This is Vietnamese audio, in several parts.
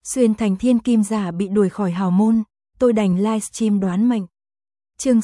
Xuyên thành thiên kim giả bị đuổi khỏi hào môn, tôi đành livestream đoán mệnh. Chương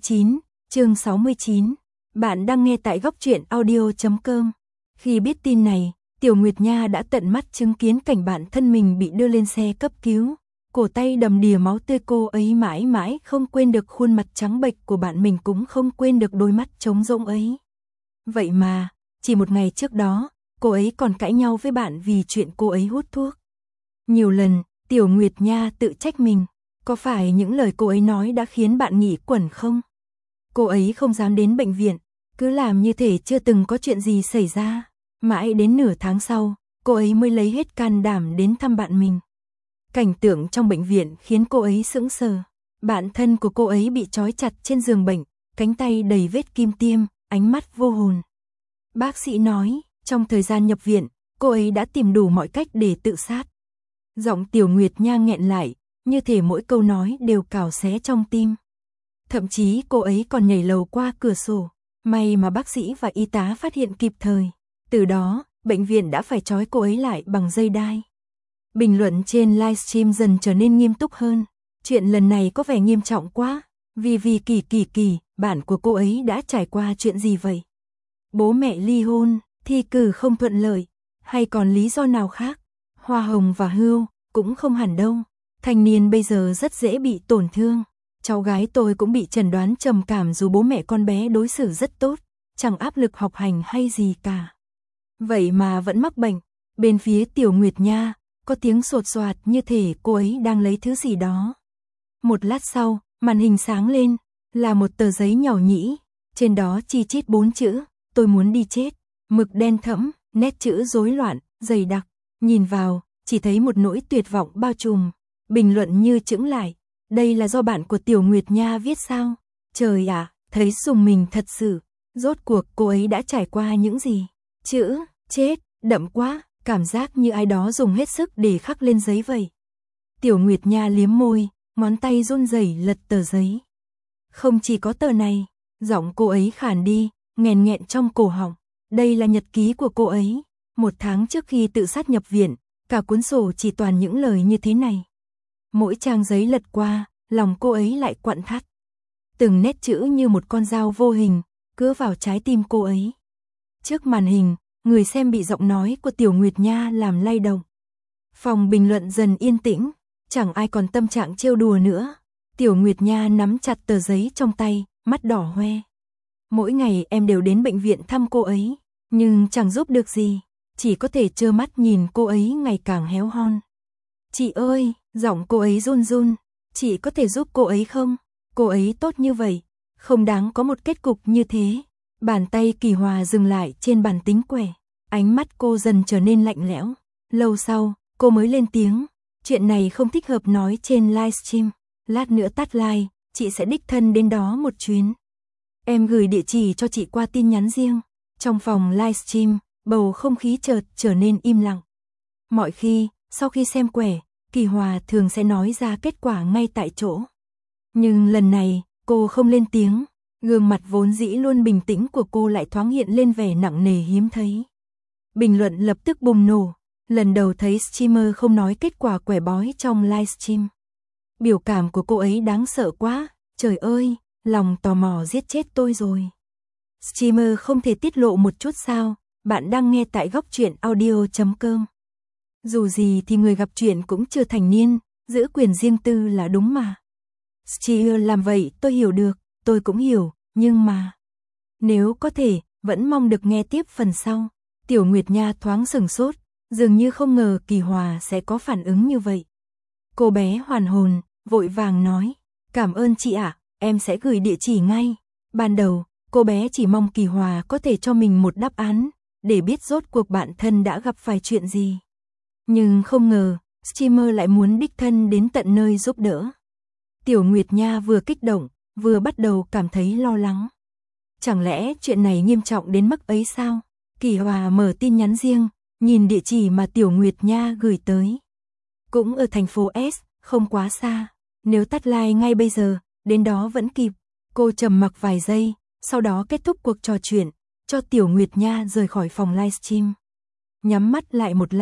69. Bạn đang nghe tại góc truyện audio.com. Khi biết tin này, Tiểu Nguyệt Nha đã tận mắt chứng kiến cảnh bạn thân mình bị đưa lên xe cấp cứu. Cổ tay đầm đìa máu tươi, cô ấy mãi mãi không quên được khuôn mặt trắng bệch của bạn mình, cũng không quên được đôi mắt trống rỗng ấy. Vậy mà, chỉ một ngày trước đó, cô ấy còn cãi nhau với bạn vì chuyện cô ấy hút thuốc. Nhiều lần, Tiểu Nguyệt Nha tự trách mình, có phải những lời cô ấy nói đã khiến bạn nghỉ quẩn không? Cô ấy không dám đến bệnh viện, cứ làm như thể chưa từng có chuyện gì xảy ra. Mãi đến nửa tháng sau, cô ấy mới lấy hết can đảm đến thăm bạn mình. Cảnh tượng trong bệnh viện khiến cô ấy sững sờ. Bạn thân của cô ấy bị trói chặt trên giường bệnh, cánh tay đầy vết kim tiêm, ánh mắt vô hồn. Bác sĩ nói, trong thời gian nhập viện, cô ấy đã tìm đủ mọi cách để tự sát. Giọng Tiểu Nguyệt Nha nghẹn lại, như thể mỗi câu nói đều cào xé trong tim. Thậm chí cô ấy còn nhảy lầu qua cửa sổ. May mà bác sĩ và y tá phát hiện kịp thời. Từ đó, bệnh viện đã phải trói cô ấy lại bằng dây đai. Bình luận trên livestream dần trở nên nghiêm túc hơn. Chuyện lần này có vẻ nghiêm trọng quá. Vì kỳ, bạn của cô ấy đã trải qua chuyện gì vậy? Bố mẹ ly hôn, thi cử không thuận lợi, hay còn lý do nào khác? Hoa hồng và hươu, cũng không hẳn đâu. Thanh niên bây giờ rất dễ bị tổn thương. Cháu gái tôi cũng bị chẩn đoán trầm cảm dù bố mẹ con bé đối xử rất tốt, chẳng áp lực học hành hay gì cả. Vậy mà vẫn mắc bệnh. Bên phía Tiểu Nguyệt Nha, có tiếng sột soạt như thể cô ấy đang lấy thứ gì đó. Một lát sau, màn hình sáng lên, là một tờ giấy nhỏ nhĩ, trên đó chi chít 4 chữ, tôi muốn đi chết. Mực đen thẫm, nét chữ rối loạn, dày đặc, nhìn vào, chỉ thấy một nỗi tuyệt vọng bao trùm. Bình luận như chững lại, đây là do bạn của Tiểu Nguyệt Nha viết sao? Trời ạ, thấy rùng mình thật sự. Rốt cuộc cô ấy đã trải qua những gì? Chữ chết đậm quá, cảm giác như ai đó dùng hết sức để khắc lên giấy vậy. Tiểu Nguyệt Nha liếm môi, ngón tay run rẩy lật tờ giấy. Không chỉ có tờ này, giọng cô ấy khàn đi, nghẹn trong cổ họng. Đây là nhật ký của cô ấy. 1 tháng trước khi tự sát nhập viện, cả cuốn sổ chỉ toàn những lời như thế này. Mỗi trang giấy lật qua, lòng cô ấy lại quặn thắt. Từng nét chữ như một con dao vô hình, cứa vào trái tim cô ấy. Trước màn hình, người xem bị giọng nói của Tiểu Nguyệt Nha làm lay động. Phòng bình luận dần yên tĩnh, chẳng ai còn tâm trạng trêu đùa nữa. Tiểu Nguyệt Nha nắm chặt tờ giấy trong tay, mắt đỏ hoe. Mỗi ngày em đều đến bệnh viện thăm cô ấy, nhưng chẳng giúp được gì, chỉ có thể trơ mắt nhìn cô ấy ngày càng héo hon. Chị ơi, giọng cô ấy run run, chị có thể giúp cô ấy không? Cô ấy tốt như vậy, không đáng có một kết cục như thế. Bàn tay Kỳ Hòa dừng lại trên bàn tính quẻ, ánh mắt cô dần trở nên lạnh lẽo. Lâu sau, cô mới lên tiếng, chuyện này không thích hợp nói trên livestream. Lát nữa tắt live, chị sẽ đích thân đến đó một chuyến. Em gửi địa chỉ cho chị qua tin nhắn riêng. Trong phòng livestream, bầu không khí chợt trở nên im lặng. Mọi khi, sau khi xem quẻ, Kỳ Hòa thường sẽ nói ra kết quả ngay tại chỗ. Nhưng lần này, cô không lên tiếng, gương mặt vốn dĩ luôn bình tĩnh của cô lại thoáng hiện lên vẻ nặng nề hiếm thấy. Bình luận lập tức bùng nổ, lần đầu thấy streamer không nói kết quả quẻ bói trong livestream. Biểu cảm của cô ấy đáng sợ quá, trời ơi, lòng tò mò giết chết tôi rồi. Streamer không thể tiết lộ một chút sao? Bạn đang nghe tại góc truyện audio.com. Dù gì thì người gặp chuyện cũng chưa thành niên, giữ quyền riêng tư là đúng mà. Streamer làm vậy tôi hiểu được, tôi cũng hiểu, nhưng mà... Nếu có thể, vẫn mong được nghe tiếp phần sau. Tiểu Nguyệt Nha thoáng sửng sốt, dường như không ngờ Kỳ Hòa sẽ có phản ứng như vậy. Cô bé hoàn hồn, vội vàng nói, cảm ơn chị ạ, em sẽ gửi địa chỉ ngay. Ban đầu, cô bé chỉ mong Kỳ Hòa có thể cho mình một đáp án, để biết rốt cuộc bạn thân đã gặp phải chuyện gì. Nhưng không ngờ, streamer lại muốn đích thân đến tận nơi giúp đỡ. Tiểu Nguyệt Nha vừa kích động, vừa bắt đầu cảm thấy lo lắng. Chẳng lẽ chuyện này nghiêm trọng đến mức ấy sao? Kỳ Hòa mở tin nhắn riêng, nhìn địa chỉ mà Tiểu Nguyệt Nha gửi tới. Cũng ở thành phố S, không quá xa. Nếu tắt like ngay bây giờ, đến đó vẫn kịp. Cô trầm mặc vài giây, sau đó kết thúc cuộc trò chuyện, cho Tiểu Nguyệt Nha rời khỏi phòng livestream. Nhắm mắt lại một lát,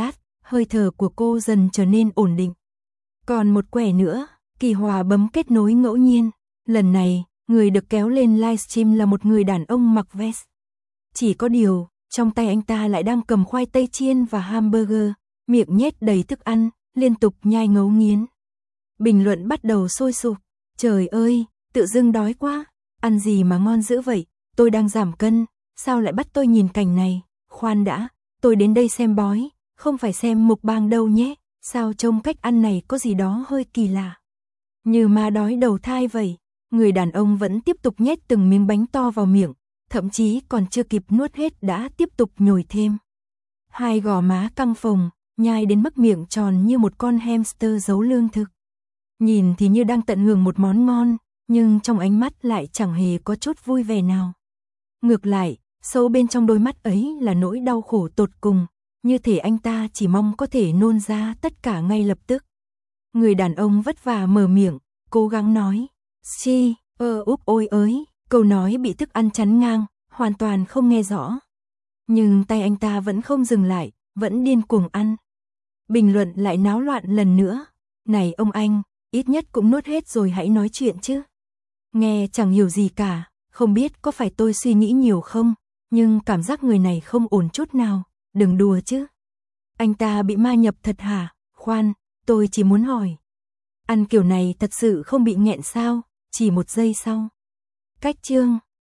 hơi thở của cô dần trở nên ổn định. Còn một quẻ nữa, Kỳ Hòa bấm kết nối ngẫu nhiên. Lần này, người được kéo lên livestream là một người đàn ông mặc vest. Chỉ có điều, trong tay anh ta lại đang cầm khoai tây chiên và hamburger, miệng nhét đầy thức ăn, liên tục nhai ngấu nghiến. Bình luận bắt đầu sôi sục. Trời ơi, tự dưng đói quá, ăn gì mà ngon dữ vậy, tôi đang giảm cân, sao lại bắt tôi nhìn cảnh này, khoan đã, tôi đến đây xem bói, không phải xem mukbang đâu nhé, sao trông cách ăn này có gì đó hơi kỳ lạ. Như ma đói đầu thai vậy, người đàn ông vẫn tiếp tục nhét từng miếng bánh to vào miệng, thậm chí còn chưa kịp nuốt hết đã tiếp tục nhồi thêm. Hai gò má căng phồng, nhai đến mức miệng tròn như một con hamster giấu lương thực. Nhìn thì như đang tận hưởng một món ngon, nhưng trong ánh mắt lại chẳng hề có chút vui vẻ nào. Ngược lại, sâu bên trong đôi mắt ấy là nỗi đau khổ tột cùng, như thể anh ta chỉ mong có thể nôn ra tất cả ngay lập tức. Người đàn ông vất vả mở miệng, cố gắng nói, úp ôi ới, câu nói bị thức ăn chắn ngang, hoàn toàn không nghe rõ. Nhưng tay anh ta vẫn không dừng lại, vẫn điên cuồng ăn. Bình luận lại náo loạn lần nữa, này ông anh, ít nhất cũng nuốt hết rồi hãy nói chuyện chứ. Nghe chẳng hiểu gì cả, không biết có phải tôi suy nghĩ nhiều không, nhưng cảm giác người này không ổn chút nào, đừng đùa chứ. Anh ta bị ma nhập thật hả? Khoan, tôi chỉ muốn hỏi. Ăn kiểu này thật sự không bị nghẹn sao? Chỉ một giây sau. Cách chương